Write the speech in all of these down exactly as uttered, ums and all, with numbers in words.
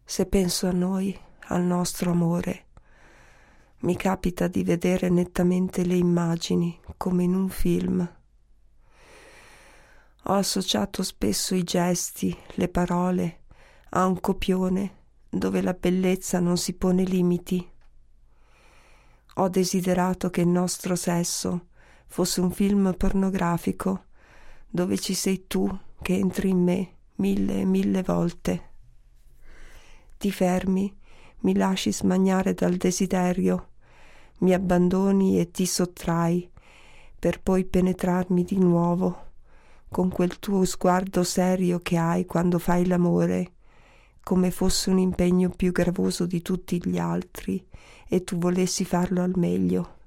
Se penso a noi, al nostro amore, mi capita di vedere nettamente le immagini, come in un film. Ho associato spesso i gesti, le parole, a un copione dove la bellezza non si pone limiti. Ho desiderato che il nostro sesso fosse un film pornografico dove ci sei tu che entri in me mille e mille volte. Ti fermi, mi lasci smaniare dal desiderio, mi abbandoni e ti sottrai, per poi penetrarmi di nuovo, con quel tuo sguardo serio che hai quando fai l'amore, come fosse un impegno più gravoso di tutti gli altri e tu volessi farlo al meglio.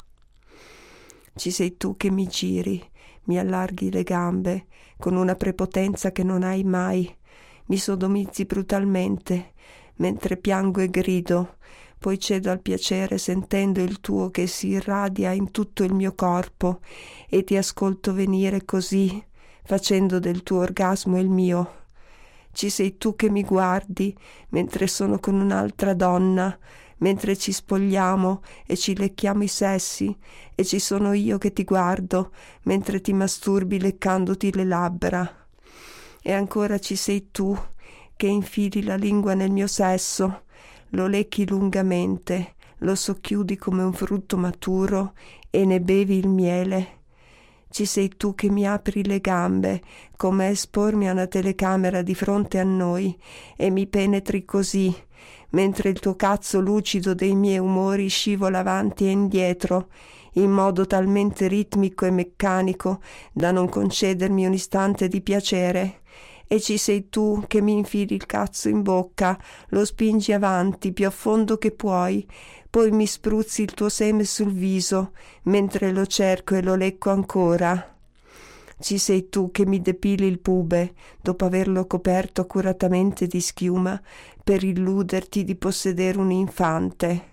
Ci sei tu che mi giri, mi allarghi le gambe con una prepotenza che non hai mai, mi sodomizzi brutalmente, mentre piango e grido, poi cedo al piacere sentendo il tuo che si irradia in tutto il mio corpo e ti ascolto venire così, facendo del tuo orgasmo il mio. Ci sei tu che mi guardi mentre sono con un'altra donna, mentre ci spogliamo e ci lecchiamo i sessi, e ci sono io che ti guardo mentre ti masturbi leccandoti le labbra. E ancora ci sei tu che infili la lingua nel mio sesso, lo lecchi lungamente, lo socchiudi come un frutto maturo e ne bevi il miele. Ci sei tu che mi apri le gambe, come a espormi a una telecamera di fronte a noi, e mi penetri così, mentre il tuo cazzo lucido dei miei umori scivola avanti e indietro, in modo talmente ritmico e meccanico da non concedermi un istante di piacere. E ci sei tu che mi infili il cazzo in bocca, lo spingi avanti più a fondo che puoi, poi mi spruzzi il tuo seme sul viso, mentre lo cerco e lo lecco ancora. Ci sei tu che mi depili il pube, dopo averlo coperto accuratamente di schiuma, per illuderti di possedere un infante.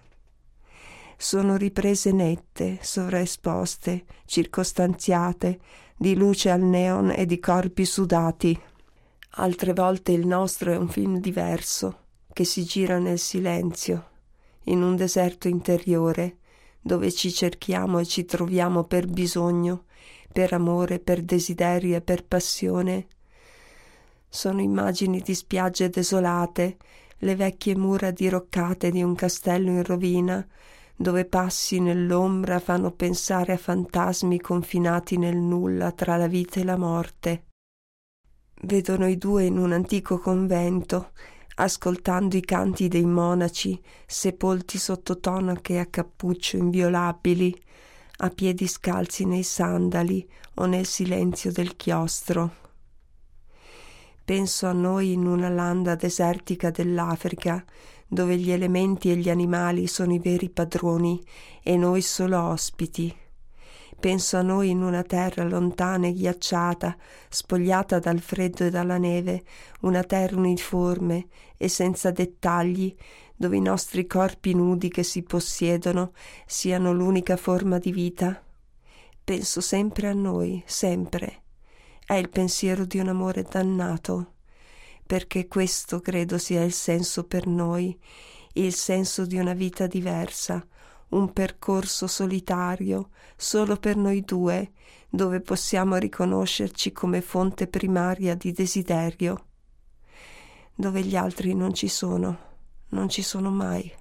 Sono riprese nette, sovraesposte, circostanziate, di luce al neon e di corpi sudati. Altre volte il nostro è un film diverso, che si gira nel silenzio, in un deserto interiore, dove ci cerchiamo e ci troviamo per bisogno, per amore, per desiderio e per passione. Sono immagini di spiagge desolate, le vecchie mura diroccate di un castello in rovina, dove passi nell'ombra fanno pensare a fantasmi confinati nel nulla tra la vita e la morte. Vedo noi due in un antico convento, ascoltando i canti dei monaci, sepolti sotto tonache a cappuccio inviolabili, a piedi scalzi nei sandali o nel silenzio del chiostro. Penso a noi in una landa desertica dell'Africa, dove gli elementi e gli animali sono i veri padroni e noi solo ospiti. Penso a noi in una terra lontana e ghiacciata, spogliata dal freddo e dalla neve, una terra uniforme e senza dettagli, dove i nostri corpi nudi che si possiedono siano l'unica forma di vita. Penso sempre a noi, sempre. È il pensiero di un amore dannato, perché questo credo sia il senso per noi, il senso di una vita diversa, un percorso solitario, solo per noi due, dove possiamo riconoscerci come fonte primaria di desiderio, dove gli altri non ci sono, non ci sono mai.